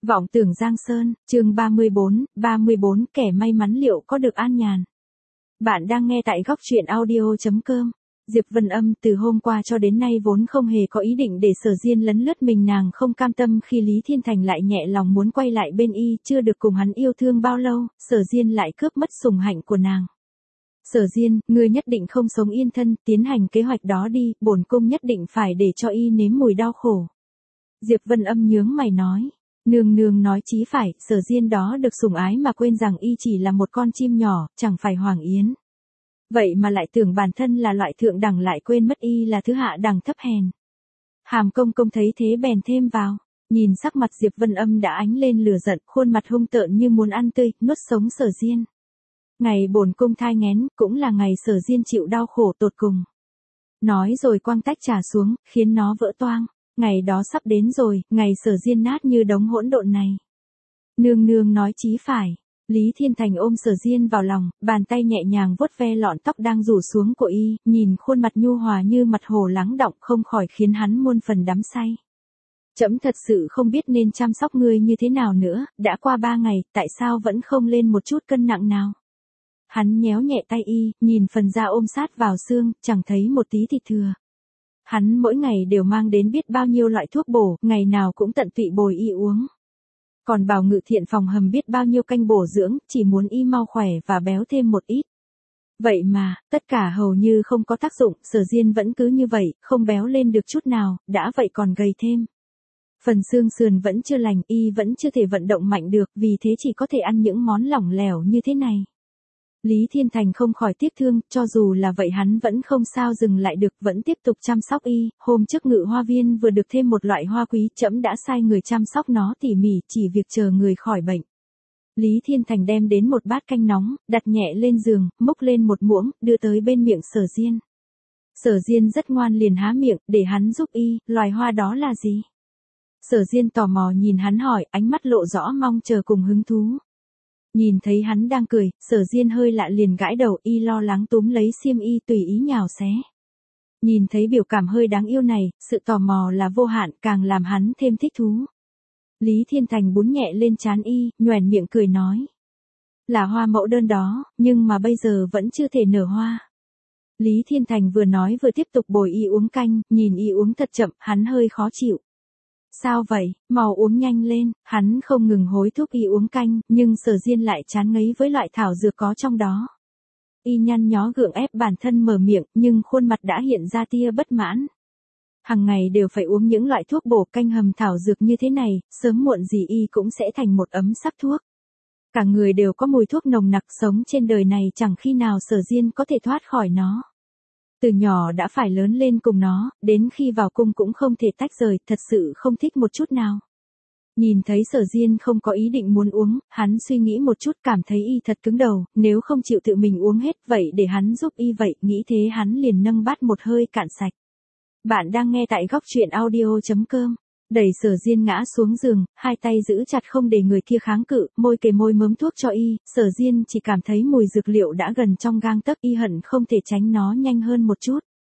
Vọng tưởng Giang Sơn, chương 34, kẻ may mắn liệu có được an nhàn. Bạn đang nghe tại góc truyện audio.com. Diệp Vân Âm từ hôm qua cho đến nay vốn không hề có ý định để Sở Diên lấn lướt mình, nàng không cam tâm khi Lý Thiên Thành lại nhẹ lòng muốn quay lại bên y, chưa được cùng hắn yêu thương bao lâu, Sở Diên lại cướp mất sủng hạnh của nàng. Sở Diên, ngươi nhất định không sống yên thân, tiến hành kế hoạch đó đi, bổn cung nhất định phải để cho y nếm mùi đau khổ. Diệp Vân Âm nhướng mày nói. Nương nương nói chí phải, Sở Diên đó được sủng ái mà quên rằng y chỉ là một con chim nhỏ, chẳng phải hoàng yến. Vậy mà lại tưởng bản thân là loại thượng đẳng, lại quên mất y là thứ hạ đẳng thấp hèn. Hàm công công thấy thế bèn thêm vào, nhìn sắc mặt Diệp Vân Âm đã ánh lên lửa giận, khuôn mặt hung tợn như muốn ăn tươi, nuốt sống Sở Diên. Ngày bổn cung thai nghén, cũng là ngày Sở Diên chịu đau khổ tột cùng. Nói rồi quăng tách trà xuống, khiến nó vỡ toang. Ngày đó sắp đến rồi, ngày Sở Diên nát như đống hỗn độn này. Nương nương nói chí phải. Lý Thiên Thành ôm Sở Diên vào lòng, bàn tay nhẹ nhàng vuốt ve lọn tóc đang rủ xuống của y, nhìn khuôn mặt nhu hòa như mặt hồ lắng đọng không khỏi khiến hắn muôn phần đắm say. Trẫm thật sự không biết nên chăm sóc ngươi như thế nào nữa, đã qua 3 ngày, tại sao vẫn không lên một chút cân nặng nào? Hắn nhéo nhẹ tay y, nhìn phần da ôm sát vào xương, chẳng thấy một tí thịt thừa. Hắn mỗi ngày đều mang đến biết bao nhiêu loại thuốc bổ, ngày nào cũng tận tụy bồi y uống. Còn bảo ngự thiện phòng hầm biết bao nhiêu canh bổ dưỡng, chỉ muốn y mau khỏe và béo thêm một ít. Vậy mà, tất cả hầu như không có tác dụng, Sở Diên vẫn cứ như vậy, không béo lên được chút nào, đã vậy còn gầy thêm. Phần xương sườn vẫn chưa lành, y vẫn chưa thể vận động mạnh được, vì thế chỉ có thể ăn những món lỏng lẻo như thế này. Lý Thiên Thành không khỏi tiếc thương, cho dù là vậy hắn vẫn không sao dừng lại được, vẫn tiếp tục chăm sóc y. Hôm trước Ngự Hoa Viên vừa được thêm một loại hoa quý, trẫm đã sai người chăm sóc nó tỉ mỉ, chỉ việc chờ người khỏi bệnh. Lý Thiên Thành đem đến một bát canh nóng, đặt nhẹ lên giường, múc lên một muỗng, đưa tới bên miệng Sở Diên. Sở Diên rất ngoan liền há miệng, để hắn giúp y, loài hoa đó là gì? Sở Diên tò mò nhìn hắn hỏi, ánh mắt lộ rõ mong chờ cùng hứng thú. Nhìn thấy hắn đang cười, Sở Diên hơi lạ liền gãi đầu, y lo lắng túm lấy xiêm y tùy ý nhào xé. Nhìn thấy biểu cảm hơi đáng yêu này, sự tò mò là vô hạn, càng làm hắn thêm thích thú. Lý Thiên Thành bún nhẹ lên trán y, nhoẻn miệng cười nói. Là hoa mẫu đơn đó, nhưng mà bây giờ vẫn chưa thể nở hoa. Lý Thiên Thành vừa nói vừa tiếp tục bồi y uống canh, nhìn y uống thật chậm, hắn hơi khó chịu. Sao vậy, mau uống nhanh lên, hắn không ngừng hối thúc y uống canh, nhưng Sở Diên lại chán ngấy với loại thảo dược có trong đó. Y nhăn nhó gượng ép bản thân mở miệng, nhưng khuôn mặt đã hiện ra tia bất mãn. Hằng ngày đều phải uống những loại thuốc bổ canh hầm thảo dược như thế này, sớm muộn gì y cũng sẽ thành một ấm sắc thuốc. Cả người đều có mùi thuốc nồng nặc, sống trên đời này chẳng khi nào Sở Diên có thể thoát khỏi nó. Từ nhỏ đã phải lớn lên cùng nó, đến khi vào cung cũng không thể tách rời, thật sự không thích một chút nào. Nhìn thấy Sở Diên không có ý định muốn uống, hắn suy nghĩ một chút cảm thấy y thật cứng đầu, nếu không chịu tự mình uống hết vậy để hắn giúp y vậy, nghĩ thế hắn liền nâng bát một hơi cạn sạch. Bạn đang nghe tại góc truyện audio.com. Đẩy Sở Diên ngã xuống giường, hai tay giữ chặt không để người kia kháng cự, môi kề môi mớm thuốc cho y, Sở Diên chỉ cảm thấy mùi dược liệu đã gần trong gang tấc, y hận không thể tránh nó nhanh hơn một chút.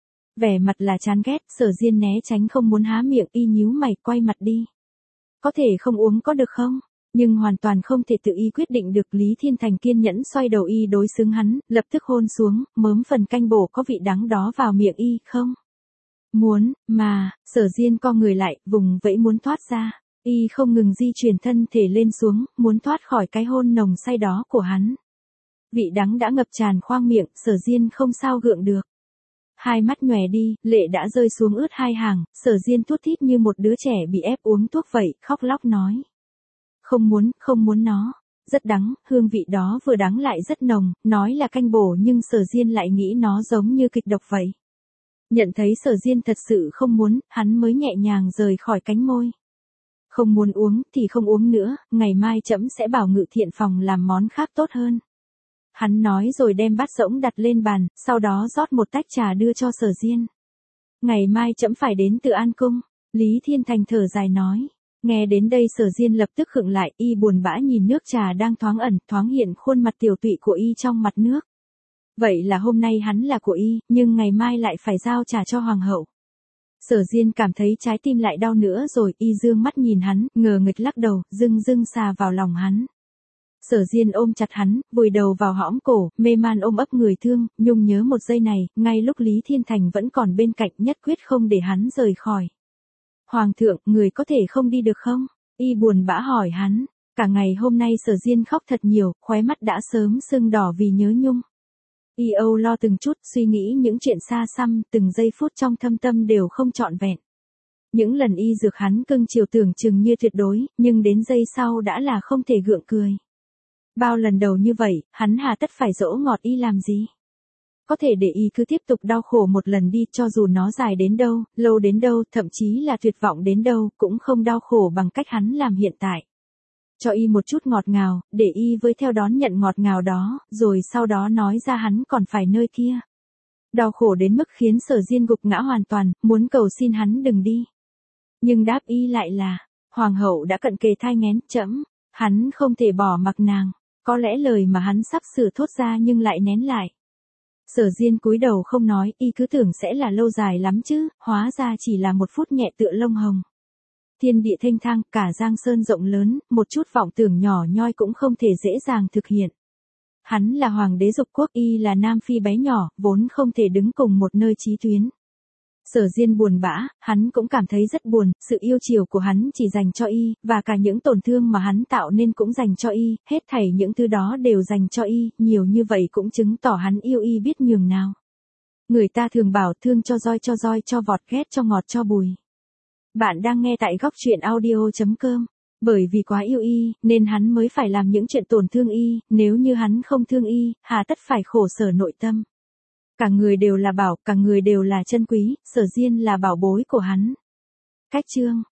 Vẻ mặt là chán ghét, Sở Diên né tránh không muốn há miệng, y nhíu mày quay mặt đi. Có thể không uống có được không? Nhưng hoàn toàn không thể tự y quyết định được. Lý Thiên Thành kiên nhẫn xoay đầu y đối xứng hắn, lập tức hôn xuống, mớm phần canh bổ có vị đắng đó vào miệng y, không? Muốn, mà, Sở Diên co người lại, vùng vẫy muốn thoát ra. Y không ngừng di chuyển thân thể lên xuống, muốn thoát khỏi cái hôn nồng say đó của hắn. Vị đắng đã ngập tràn khoang miệng, Sở Diên không sao gượng được. Hai mắt nhòe đi, lệ đã rơi xuống ướt hai hàng, Sở Diên thút thít như một đứa trẻ bị ép uống thuốc vậy, khóc lóc nói. Không muốn nó. Rất đắng, hương vị đó vừa đắng lại rất nồng, nói là canh bổ nhưng Sở Diên lại nghĩ nó giống như kịch độc vậy. Nhận thấy Sở Diên thật sự không muốn, hắn mới nhẹ nhàng rời khỏi cánh môi. Không muốn uống thì không uống nữa, ngày mai trẫm sẽ bảo Ngự Thiện phòng làm món khác tốt hơn. Hắn nói rồi đem bát rỗng đặt lên bàn, sau đó rót một tách trà đưa cho Sở Diên. Ngày mai trẫm phải đến Từ An Cung, Lý Thiên Thành thở dài nói. Nghe đến đây Sở Diên lập tức khựng lại, y buồn bã nhìn nước trà đang thoáng ẩn, thoáng hiện khuôn mặt tiểu tụy của y trong mặt nước. Vậy là hôm nay hắn là của y, nhưng ngày mai lại phải giao trà cho hoàng hậu. Sở Diên cảm thấy trái tim lại đau nữa rồi, y dương mắt nhìn hắn, ngờ nghịch lắc đầu, dưng dưng xà vào lòng hắn. Sở Diên ôm chặt hắn, vùi đầu vào hõm cổ, mê man ôm ấp người thương, nhung nhớ một giây này, ngay lúc Lý Thiên Thành vẫn còn bên cạnh, nhất quyết không để hắn rời khỏi. Hoàng thượng, người có thể không đi được không? Y buồn bã hỏi hắn. Cả ngày hôm nay Sở Diên khóc thật nhiều, khóe mắt đã sớm sưng đỏ vì nhớ nhung. Y âu lo từng chút, suy nghĩ những chuyện xa xăm, từng giây phút trong thâm tâm đều không trọn vẹn. Những lần y dược hắn cưng chiều tưởng chừng như tuyệt đối, nhưng đến giây sau đã là không thể gượng cười. Bao lần đầu như vậy, hắn hà tất phải dỗ ngọt y làm gì? Có thể để y cứ tiếp tục đau khổ một lần đi, cho dù nó dài đến đâu, lâu đến đâu, thậm chí là tuyệt vọng đến đâu, cũng không đau khổ bằng cách hắn làm hiện tại. Cho y một chút ngọt ngào, để y với theo đón nhận ngọt ngào đó, rồi sau đó nói ra hắn còn phải nơi kia. Đau khổ đến mức khiến Sở Diên gục ngã hoàn toàn, muốn cầu xin hắn đừng đi. Nhưng đáp y lại là, hoàng hậu đã cận kề thai nghén, trẫm, hắn không thể bỏ mặc nàng. Có lẽ lời mà hắn sắp sửa thốt ra nhưng lại nén lại. Sở Diên cúi đầu không nói, y cứ tưởng sẽ là lâu dài lắm chứ, hóa ra chỉ là một phút nhẹ tựa lông hồng. Thiên địa thênh thang, cả giang sơn rộng lớn, một chút vọng tưởng nhỏ nhoi cũng không thể dễ dàng thực hiện. Hắn là hoàng đế dục quốc, y là nam phi bé nhỏ, vốn không thể đứng cùng một nơi chí tuyến. Sở Diên buồn bã, hắn cũng cảm thấy rất buồn, sự yêu chiều của hắn chỉ dành cho y, và cả những tổn thương mà hắn tạo nên cũng dành cho y, hết thảy những thứ đó đều dành cho y, nhiều như vậy cũng chứng tỏ hắn yêu y biết nhường nào. Người ta thường bảo thương cho roi cho vọt, ghét cho ngọt cho bùi. Bạn đang nghe tại góc truyện audio.com. Bởi vì quá yêu y, nên hắn mới phải làm những chuyện tổn thương y, nếu như hắn không thương y, hà tất phải khổ sở nội tâm. Cả người đều là bảo, cả người đều là chân quý, Sở Diên là bảo bối của hắn. Cách chương